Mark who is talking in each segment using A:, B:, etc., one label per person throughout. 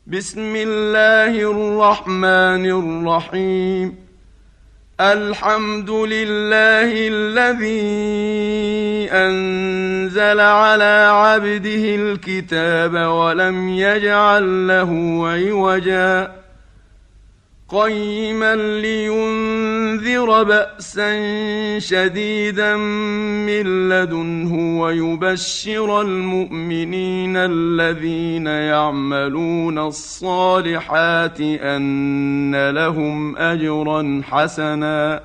A: بسم الله الرحمن الرحيم. الحمد لله الذي أنزل على عبده الكتاب ولم يجعل له عوجا قيما لينذر بأسا شديدا من لدنه ويبشر المؤمنين الذين يعملون الصالحات أن لهم أجرا حسنا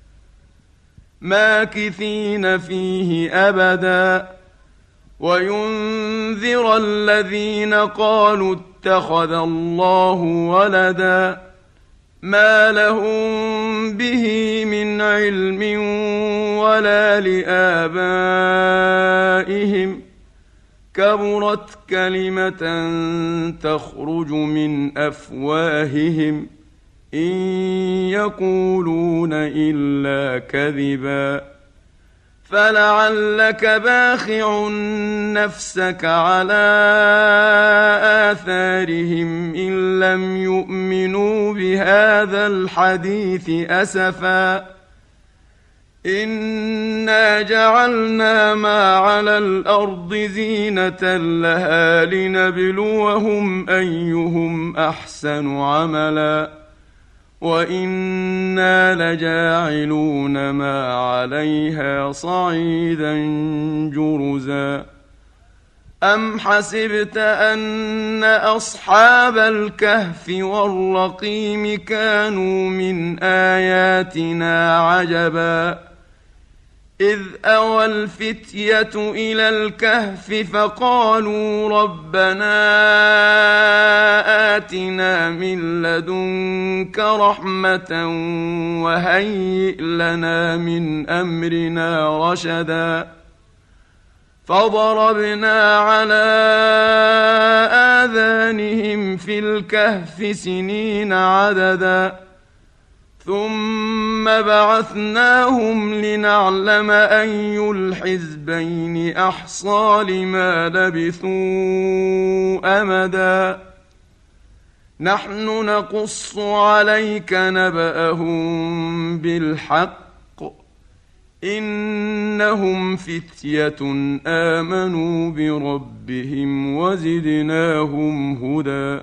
A: ماكثين فيه أبدا وينذر الذين قالوا اتخذ الله ولدا ما لهم به من علم ولا لآبائهم كبرت كلمة تخرج من أفواههم إن يقولون إلا كذبا فلعلك باخع نفسك على آثارهم إن لم يؤمنوا بهذا الحديث أسفا إنا جعلنا ما على الأرض زينة لها لنبلوهم أيهم أحسن عملا وإنا لجاعلون ما عليها صعيدا جرزا أم حسبت أن أصحاب الكهف والرقيم كانوا من آياتنا عجبا إذ أوى الفتية إلى الكهف فقالوا ربنا آتنا من لدنك رحمة وهيئ لنا من أمرنا رشدا فضربنا على آذانهم في الكهف سنين عددا ثم بعثناهم لنعلم أي الحزبين أحصى لما لبثوا أمدا نحن نقص عليك نبأهم بالحق إنهم فتية آمنوا بربهم وزدناهم هدى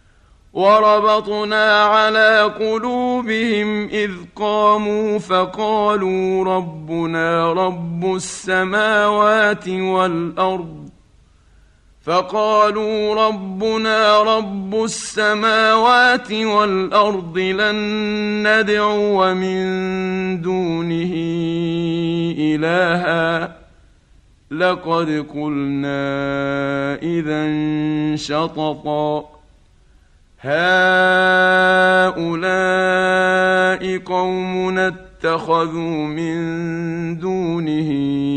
A: وربطنا على قلوبهم إذ قاموا فقالوا ربنا رب السماوات والأرض لن ندعو من دونه إلها لقد قلنا إذا شططا هؤلاء قومنا اتخذوا من دونه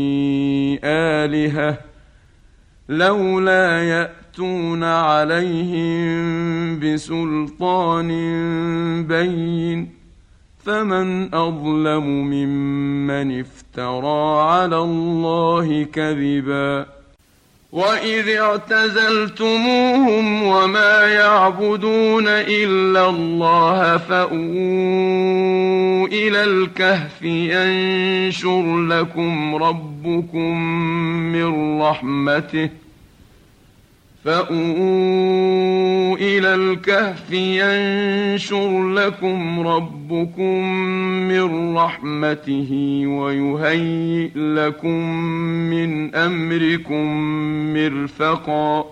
A: آلهة لولا يأتون عليهم بسلطان بين فمن أظلم ممن افترى على الله كذبا وإذ اعتزلتموهم وما يعبدون إلا الله فأووا إلى الكهف ينشر لكم ربكم من رحمته ويهيئ لكم من أمركم مرفقا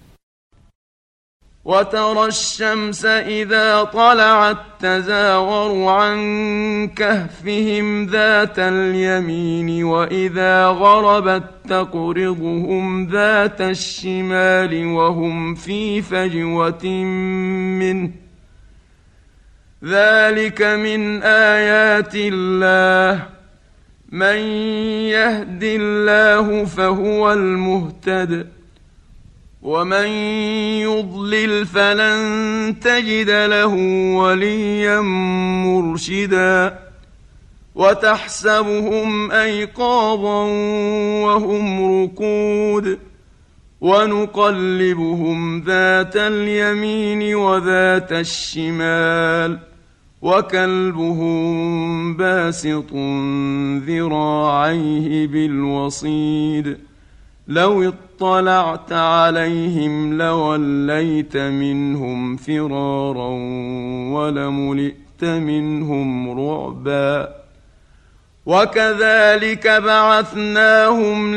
A: وترى الشمس إذا طلعت تزاور عن كهفهم ذات اليمين وإذا غربت تقرضهم ذات الشمال وهم في فجوة منه ذلك من آيات الله من يهد الله فهو المهتد ومن يضلل فلن تجد له وليا مرشدا وتحسبهم أيقاظا وهم رقود ونقلبهم ذات اليمين وذات الشمال وكلبهم باسط ذراعيه بالوصيد لو اطلعت عليهم لوليت منهم فرارا ولملئت منهم رعبا وكذلك بعثناهم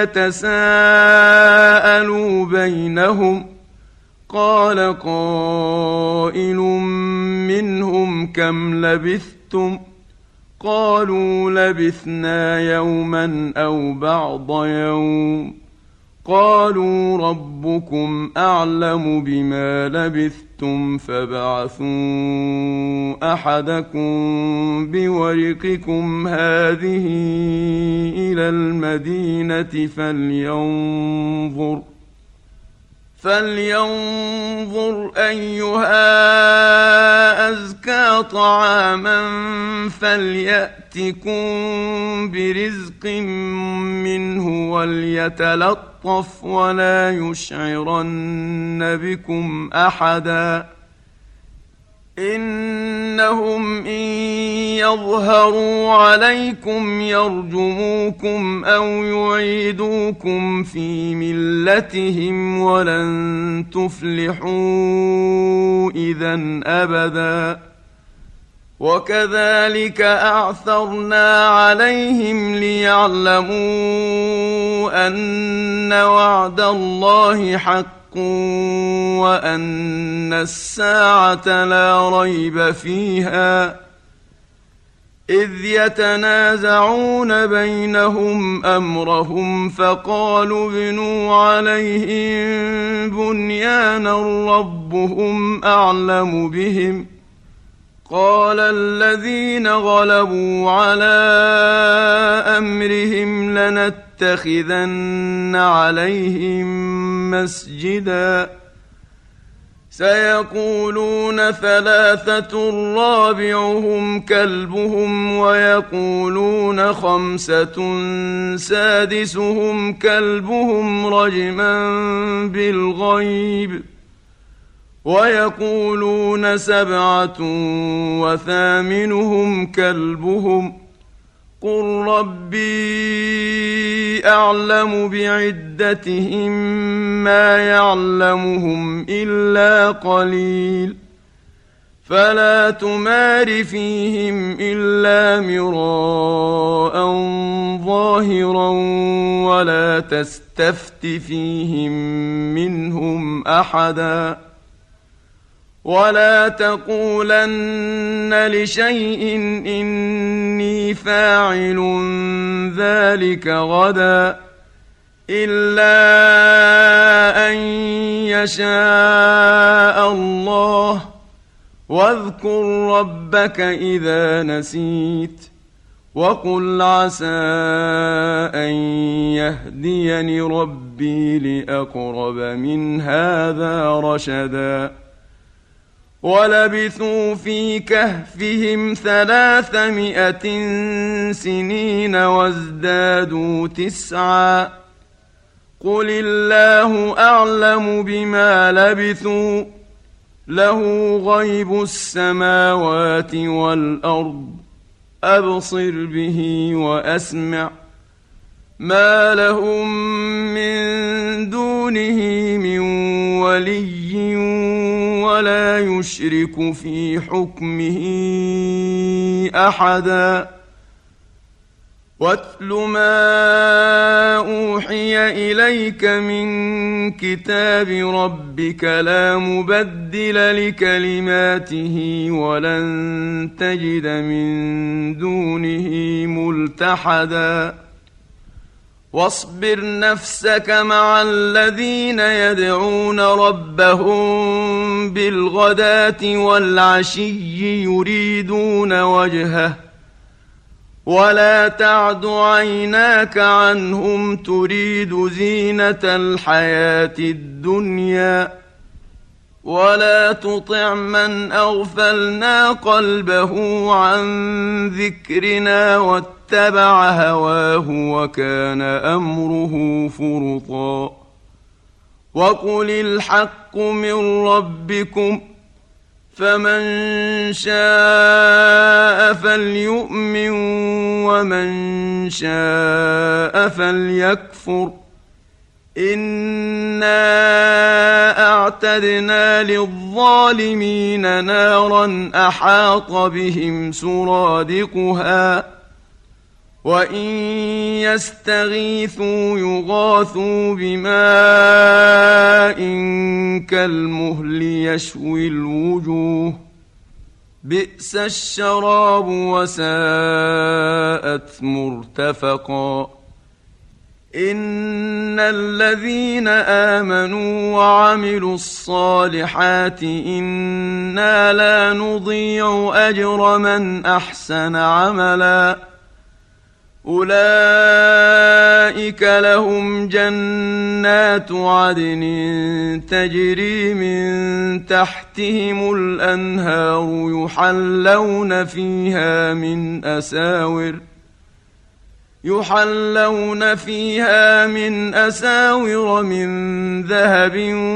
A: ليتساءلوا بينهم قال قائل منهم كم لبثتم قالوا لبثنا يوما أو بعض يوم قالوا ربكم أعلم بما لبثتم فابعثوا أحدكم بورقكم هذه إلى المدينة فلينظر أيها أزكى طعاما فليأتكم برزق منه وليتلطف ولا يشعرن بكم أحدا إنهم إن يظهروا عليكم يرجموكم أو يعيدوكم في ملتهم ولن تفلحوا إذن أبدا وكذلك أعثرنا عليهم ليعلموا أن وعد الله حق وأن الساعة لا ريب فيها إذ يتنازعون بينهم أمرهم فقالوا ابنوا عليهم بنيانا ربهم أعلم بهم قال الذين غلبوا على أمرهم لنتخذن عليهم مسجدا سيقولون ثلاثة رابعهم كلبهم ويقولون خمسة سادسهم كلبهم رجما بالغيب ويقولون سبعة وثامنهم كلبهم قل ربي أعلم بعدتهم ما يعلمهم إلا قليل فلا تمار فيهم إلا مراء ظاهرا ولا تستفت فيهم منهم أحدا ولا تقولن لشيء إني فاعل ذلك غدا إلا أن يشاء الله واذكر ربك إذا نسيت وقل عسى أن يهديني ربي لأقرب من هذا رشدا ولبثوا في كهفهم 300 سنين وازدادوا 9 قل الله أعلم بما لبثوا له غيب السماوات والأرض أبصر به وأسمع ما لهم من دونه من ولي ولا يشرك في حكمه أحدا واتل ما أوحي إليك من كتاب ربك لا مبدل لكلماته ولن تجد من دونه ملتحدا واصبر نفسك مع الذين يدعون ربهم بالغداة والعشي يريدون وجهه ولا تعد عيناك عنهم تريد زينة الحياة الدنيا ولا تطع من أغفلنا قلبه عن ذكرنا واتبع هواه وكان أمره فرطا وقل الحق من ربكم فمن شاء فليؤمن ومن شاء فليكفر إنا أعتدنا للظالمين نارا أحاط بهم سرادقها وإن يستغيثوا يغاثوا بماء كالمهل يشوي الوجوه بئس الشراب وساءت مرتفقا إن الذين آمنوا وعملوا الصالحات إنا لا نضيع أجر من أحسن عملا أولئك لهم جنات عدن تجري من تحتهم الأنهار يحلون فيها من أساور من ذهب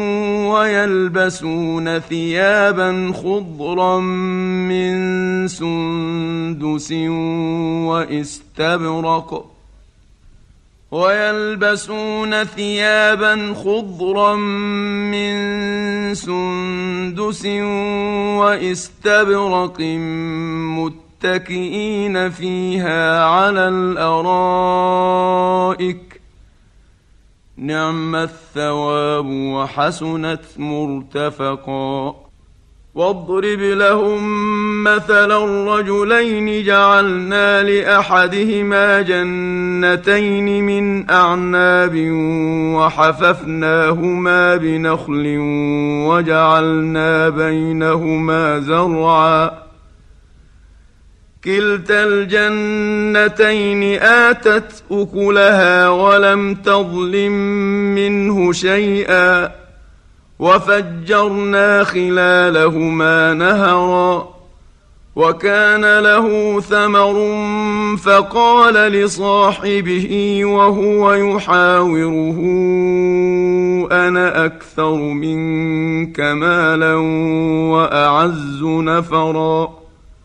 A: ويلبسون ثيابا خضرا من سندس واستبرق متكئين فيها على الأرائك نعم الثواب وحسنت مرتفقا واضرب لهم مثلا الرجلين جعلنا لأحدهما جنتين من أعناب وحففناهما بنخل وجعلنا بينهما زرعا كلتا الجنتين آتت أكلها ولم تظلم منه شيئا وفجرنا خلالهما نهرا وكان له ثمر فقال لصاحبه وهو يحاوره أنا أكثر منك مالا وأعز نفرا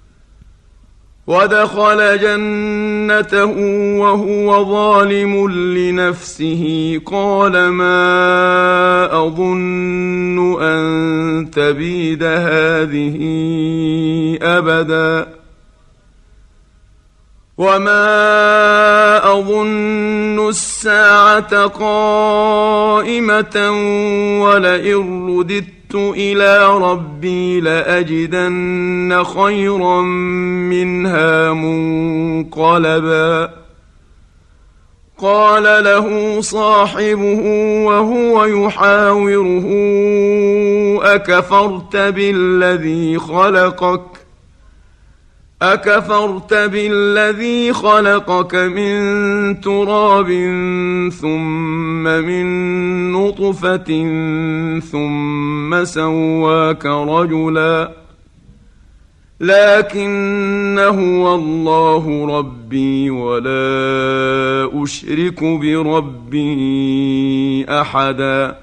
A: ودخل جنته وهو ظالم لنفسه قال ما أظن أن تبيد هذه أبدا وما أظن الساعة قائمة ولئن رددت إلى ربي لأجدن خيرا منها منقلبا قال له صاحبه وهو يحاوره أكفرت بالذي خلقك من تراب ثم من نطفة ثم سواك رجلا لكن هو الله ربي ولا أشرك بربي أحدا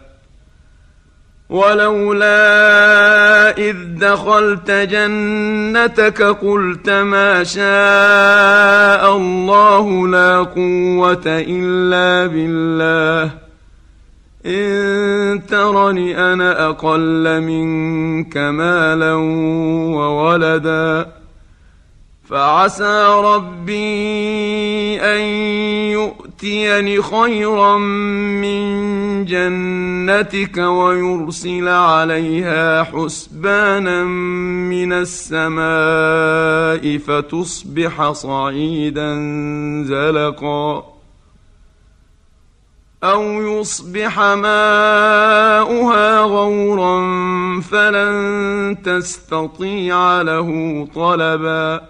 A: ولولا إذ دخلت جنتك قلت ما شاء الله لا قوة إلا بالله إن ترني أنا أقل منك مالا وولدا فعسى ربي أن يؤتيني خيرا من جنتك ويرسل عليها حسبانا من السماء فتصبح صعيدا زلقا أو يصبح ماؤها غورا فلن تستطيع له طلبا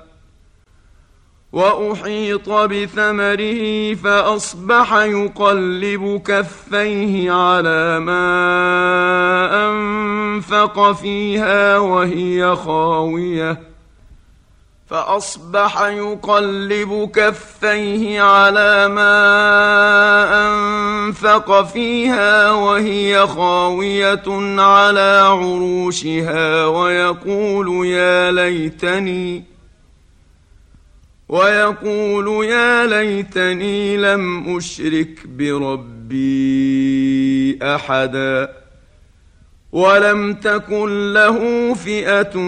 A: وأحيط بثمره فأصبح يقلب كفيه على ما أنفق فيها وهي خاوية فأصبح يقلب كفيه على ما أنفق فيها وهي خاوية على عروشها ويقول يا ليتني لم أشرك بربي أحدا ولم تكن له فئة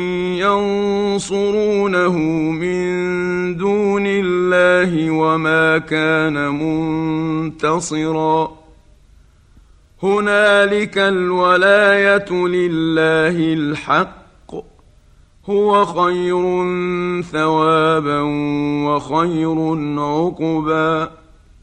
A: ينصرونه من دون الله وما كان منتصرا هنالك الولاية لله الحق هو خير ثوابا وخير عقبا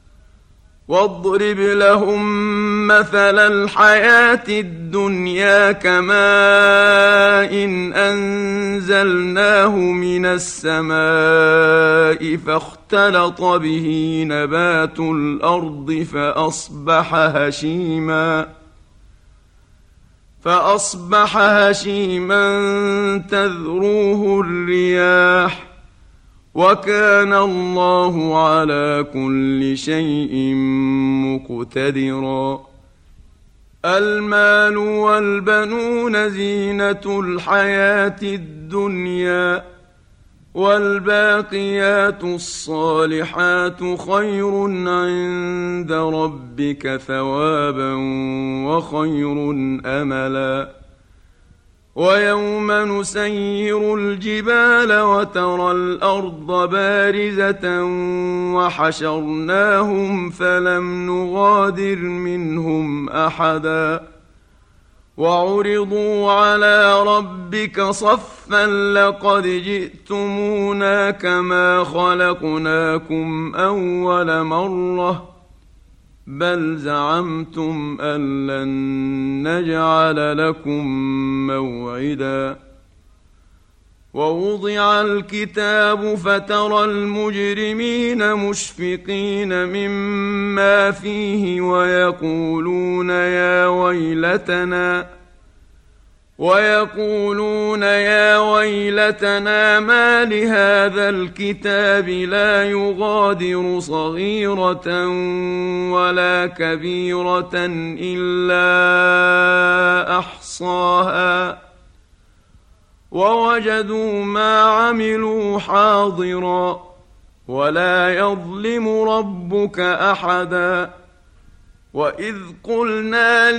A: واضرب لهم مثل الحياة الدنيا كماء إن أنزلناه من السماء فاختلط به نبات الأرض فأصبح هشيما تذروه الرياح وكان الله على كل شيء مقتدرا المال والبنون زينة الحياة الدنيا والباقيات الصالحات خير عند ربك ثوابا وخير أملا ويوم نسير الجبال وترى الأرض بارزة وحشرناهم فلم نغادر منهم أحدا وعرضوا على ربك صفا لقد جئتمونا كما خلقناكم أول مرة بل زعمتم أن لن نجعل لكم موعدا ووضع الكتاب فترى المجرمين مشفقين مما فيه ويقولون يا ويلتنا ما لهذا الكتاب لا يغادر صغيرة ولا كبيرة إلا أحصاها ووجدوا ما عملوا حاضرا ولا يظلم ربك أحدا وإذ قلنا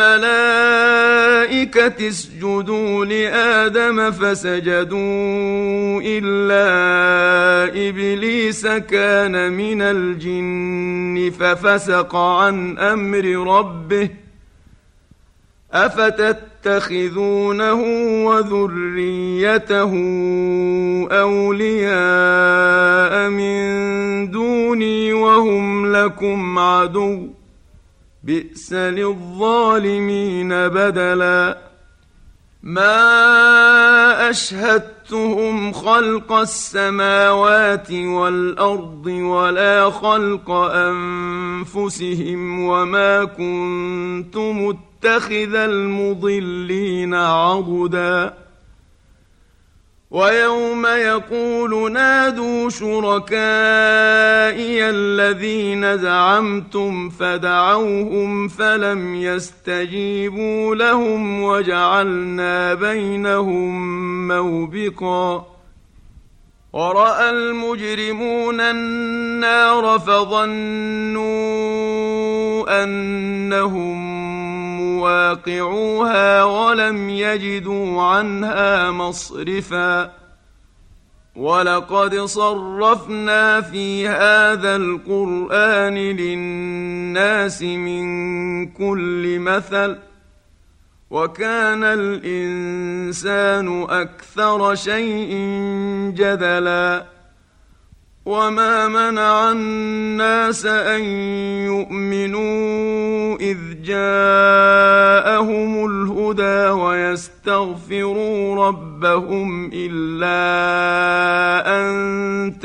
A: للملائكة اسجدوا لآدم فسجدوا إلا إبليس كان من الجن ففسق عن أمر ربه أفتتخذونه وذريته أولياء من دوني وهم لكم عدو بئس للظالمين بدلا ما أشهدتهم خلق السماوات والأرض ولا خلق أنفسهم وما كنت متخذ المضلين عضدا ويوم يقول نادوا شركائي الذين زعمتم فدعوهم فلم يستجيبوا لهم وجعلنا بينهم موبقا ورأى المجرمون النار فظنوا أنهم مواقعوها ولم يجدوا عنها مصرفا ولقد صرفنا في هذا القرآن للناس من كل مثل وكان الإنسان أكثر شيء جدلا وما منع الناس أن يؤمنوا إذ جاءهم الهدى ويستغفروا ربهم إلا أن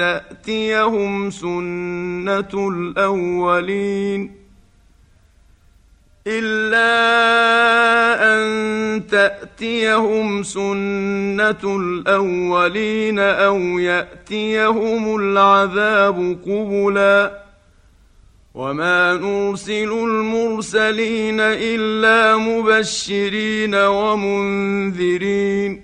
A: تأتيهم سنة الأولين إلا أن تأتيهم سنة الأولين أو يأتيهم العذاب قبلا وما نرسل المرسلين إلا مبشرين ومنذرين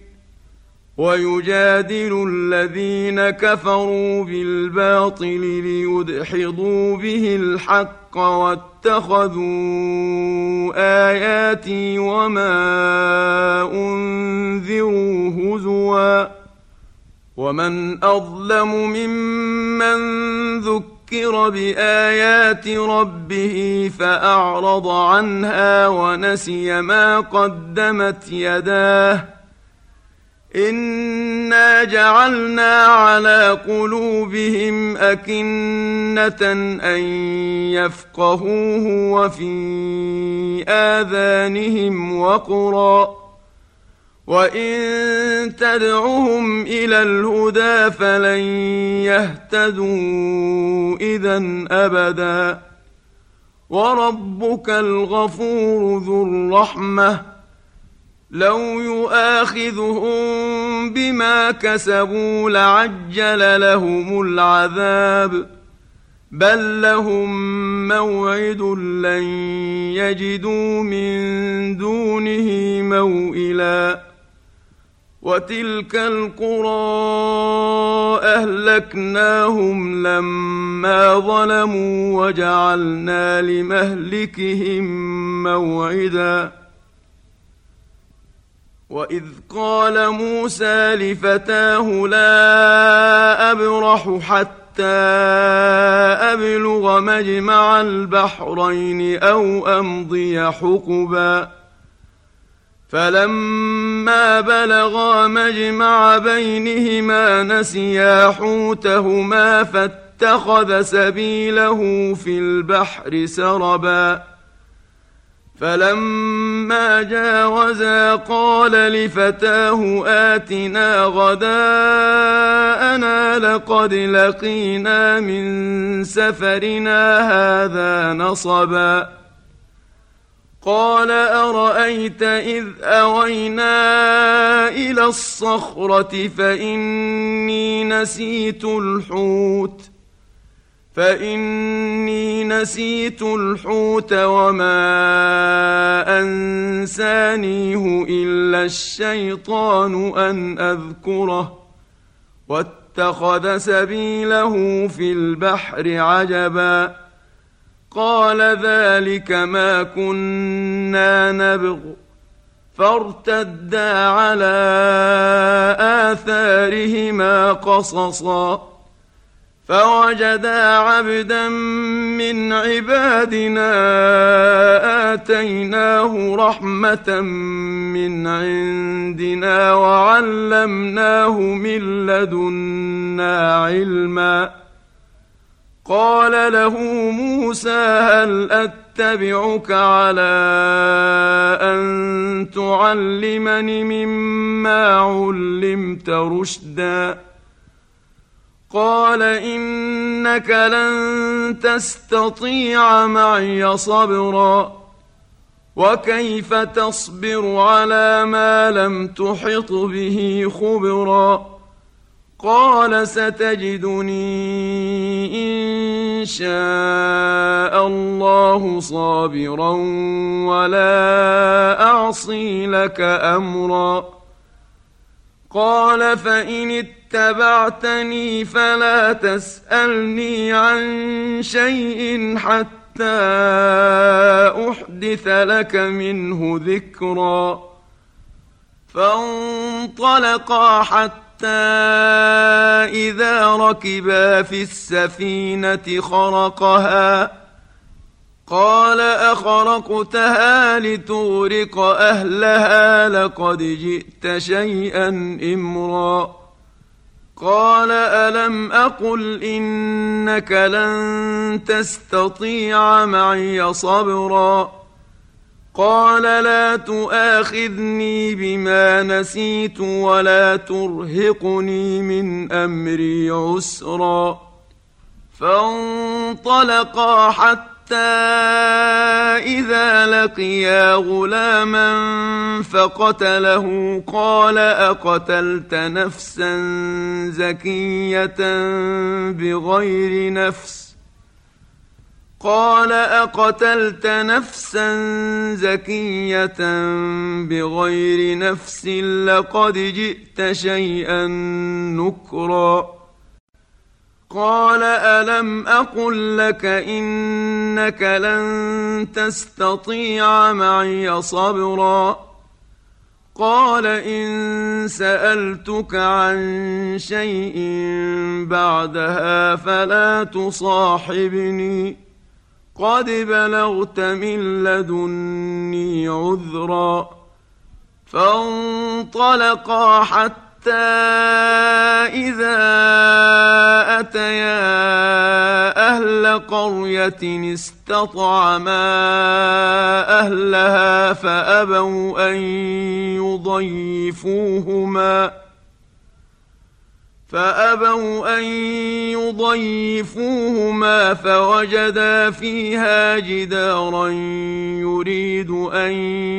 A: ويجادل الذين كفروا بالباطل ليدحضوا به الحق واتخذوا آياتي وما أنذروا هزوا ومن أظلم ممن ذكر بآيات ربه فأعرض عنها ونسي ما قدمت يداه إنا جعلنا على قلوبهم أكنة أن يفقهوه وفي آذانهم وقرا وإن تدعهم إلى الهدى فلن يهتدوا إذن أبدا وربك الغفور ذو الرحمة لو يؤاخذهم بما كسبوا لعجل لهم العذاب بل لهم موعد لن يجدوا من دونه موئلا وتلك القرى أهلكناهم لما ظلموا وجعلنا لمهلكهم موعدا وإذ قال موسى لفتاه لا أبرح حتى أبلغ مجمع البحرين أو أمضي حقبا فلما بلغا مجمع بينهما نسيا حوتهما فاتخذ سبيله في البحر سربا فلما جاوزا قال لفتاه آتنا غداءنا لقد لقينا من سفرنا هذا نصبا قال أرأيت إذ أوينا إلى الصخرة فإني نسيت الحوت وما أنسانيه إلا الشيطان أن أذكره واتخذ سبيله في البحر عجبا قال ذلك ما كنا نبغ فارتدا على آثارهما قصصا فوجدا عبدا من عبادنا آتيناه رحمة من عندنا وعلمناه من لدنا علما قال له موسى هل أتبعك على أن تعلمني مما علمت رشدا قال إنك لن تستطيع معي صبرا وكيف تصبر على ما لم تحط به خبرا قال ستجدني إن شاء الله صابرا ولا أعصي لك أمرا قال فإن اتبعتني فلا تسألني عن شيء حتى أحدث لك منه ذكرا فانطلقا حتى إذا ركبا في السفينة خرقها قال أخرقتها لتغرق أهلها لقد جئت شيئا إمرا قال ألم أقل إنك لن تستطيع معي صبرا قال لا تؤاخذني بما نسيت ولا ترهقني من أمري عسرا فانطلقا حتى إذا لقيا غلاما فقتله قال أقتلت نفسا زكية بغير نفس لقد جئت شيئا نكرا. قال ألم أقل لك إنك لن تستطيع معي صبرا. قال إن سألتك عن شيء بعدها فلا تصاحبني قد بلغت من لدني عذرا. فانطلقا حتى إذا أتيا أهل قرية استطعما أهلها فأبوا أن يضيفوهما فوجدا فيها جدارا يريد أن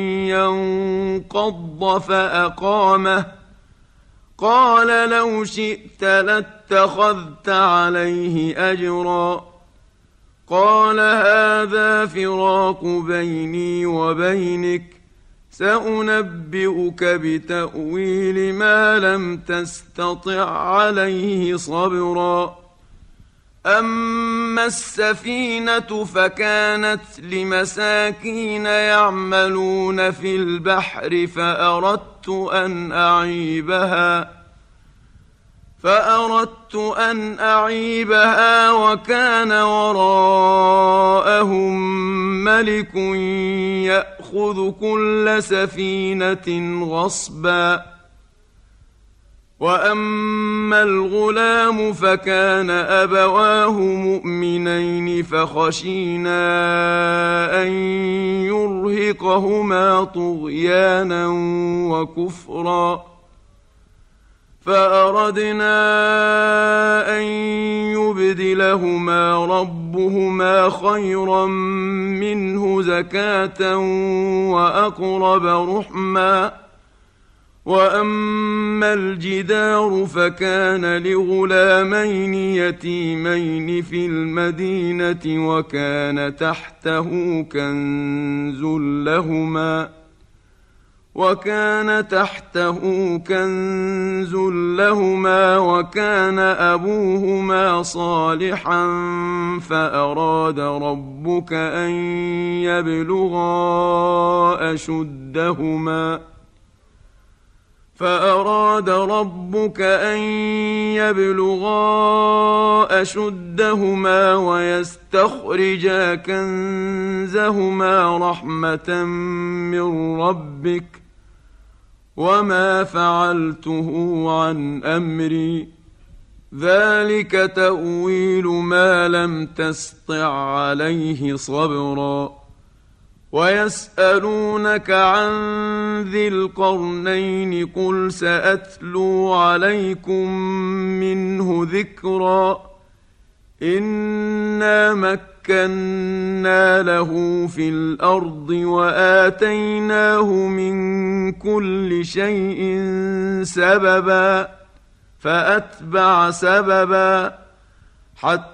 A: ينقض فأقامه. قال لو شئت لاتخذت عليه أجرا. قال هذا فراق بيني وبينك سأنبئك بتأويل ما لم تستطع عليه صبرا. أما السفينة فكانت لمساكين يعملون في البحر فأردت أن أعيبها وكان وراءهم ملك يأخذ كل سفينة غصبا. وأما الغلام فكان أبواه مؤمنين فخشينا أن يرهقهما طغيانا وكفرا. فأردنا أن يبدلهما ربهما خيرا منه زكاة وأقرب رحما. وأما الجدار فكان لغلامين يتيمين في المدينة وكان تحته كنز لهما وكان أبوهما صالحا فأراد ربك أن يبلغا أشدهما ويستخرجا كنزهما رحمة من ربك وما فعلته عن أمري ذلك تأويل ما لم تسطع عليه صبرا. ويسألونك عن ذي القرنين قل سأتلو عليكم منه ذكرا. إنا مكنا له في الأرض وآتيناه من كل شيء سببا فأتبع سببا حتى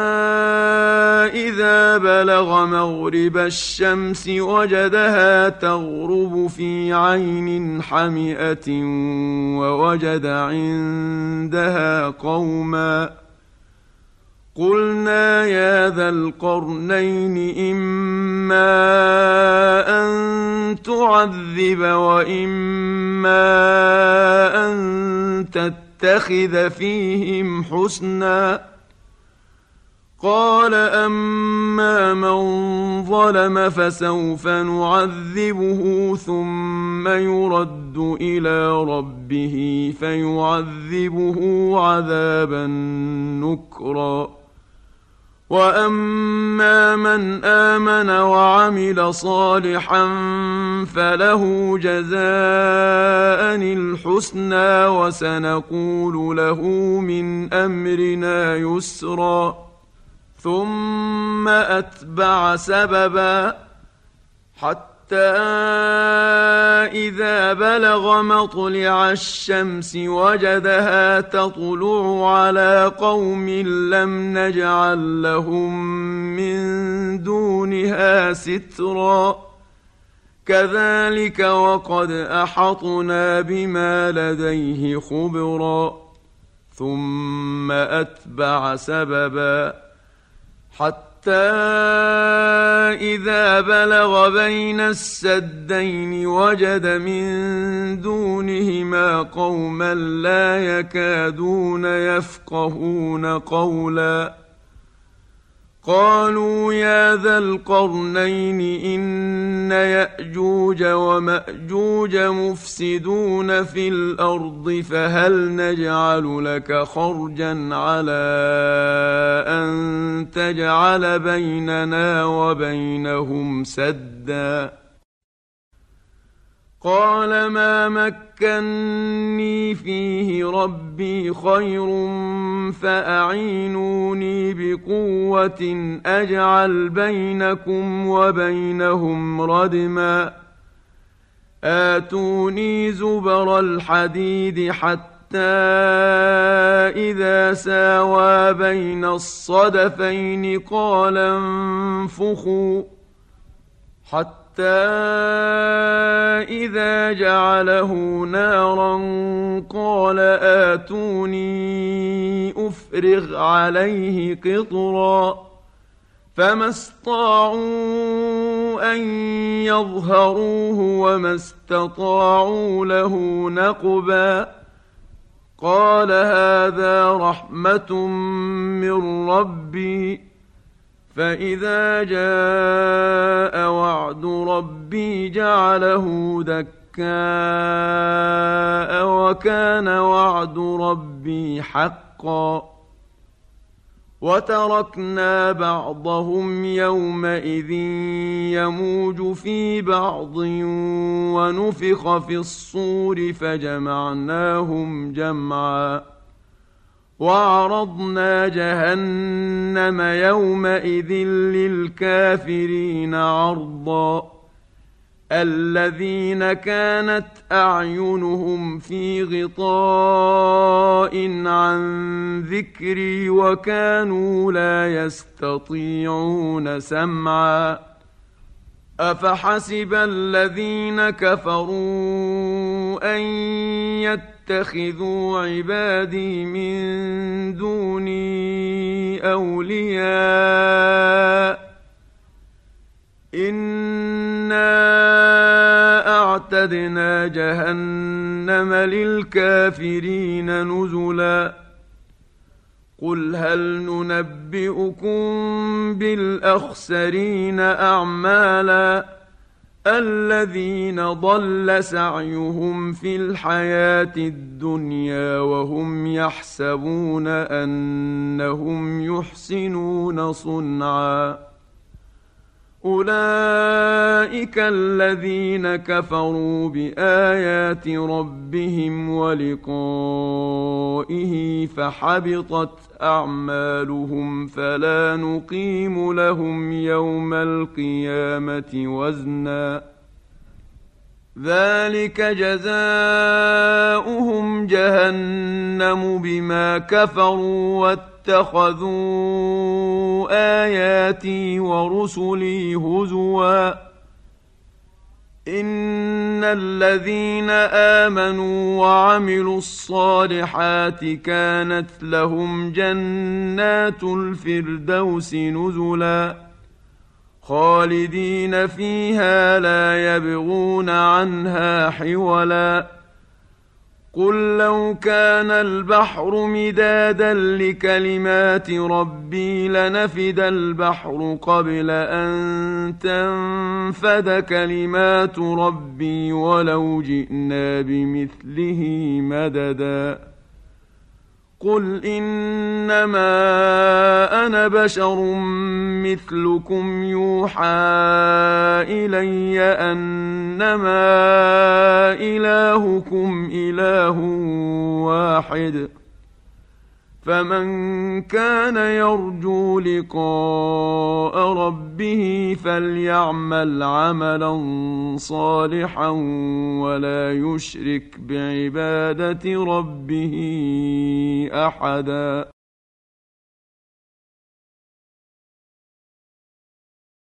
A: إذا بلغ مغرب الشمس وجدها تغرب في عين حمئة ووجد عندها قوما. قلنا يا ذا القرنين إما أن تعذب وإما أن تتخذ فيهم حسنا. قال أما من ظلم فسوف نعذبه ثم يرد إلى ربه فيعذبه عذابا نكرا. وأما من آمن وعمل صالحا فله جزاء الحسنى وسنقول له من أمرنا يسرا. ثم أتبع سببا حتى إذا بلغ مطلع الشمس وجدها تطلع على قوم لم نجعل لهم من دونها سترا كذلك وقد أحطنا بما لديه خبرا ثم أتبع سببا حتى إذا بلغ بين السدين وجد من دونهما قوما لا يكادون يفقهون قولا قالوا يا ذا القرنين إن يأجوج ومأجوج مفسدون في الأرض فهل نجعل لك خرجا على أن تجعل بيننا وبينهم سدا قال ما مكني فيه ربي خير فأعينوني بقوة أجعل بينكم وبينهم ردما آتوني زبر الحديد حتى إذا ساوى بين الصدفين قال انفخوا حتى إذا جعله نارا قال آتوني أفرغ عليه قطرا فما استطاعوا أن يظهروه وما استطاعوا له نقبا قال هذا رحمة من ربي فإذا جاء وعد ربي جعله دكاء وكان وعد ربي حقا وتركنا بعضهم يومئذ يموج في بعض ونفخ في الصور فجمعناهم جمعا وعرضنا جهنم يومئذ للكافرين عرضا الذين كانت أعينهم في غطاء عن ذكري وكانوا لا يستطيعون سمعا أفحسب الذين كفروا أن يتخذوا عبادي من دوني أولياء إنا أعتدنا جهنم للكافرين نزلا قل هل ننبئكم بالأخسرين أعمالا الذين ضل سعيهم في الحياة الدنيا وهم يحسبون أنهم يحسنون صنعا أولئك الذين كفروا بآيات ربهم ولقائه فحبطت أعمالهم فلا نقيم لهم يوم القيامة وزنا ذلك جزاؤهم جهنم بما كفروا واتخذوا آياتي ورسلي هزوا إن الذين آمنوا وعملوا الصالحات كانت لهم جنات الفردوس نزلا خالدين فيها لا يبغون عنها حولا قل لو كان البحر مدادا لكلمات ربي لنفد البحر قبل أن تنفد كلمات ربي ولو جئنا بمثله مددا قل إنما أنا بشر مثلكم يوحى إلي أنما إلهكم إله واحد فمن كان يرجو لقاء ربه فليعمل عملا صالحا ولا يشرك بعبادة ربه أحدا.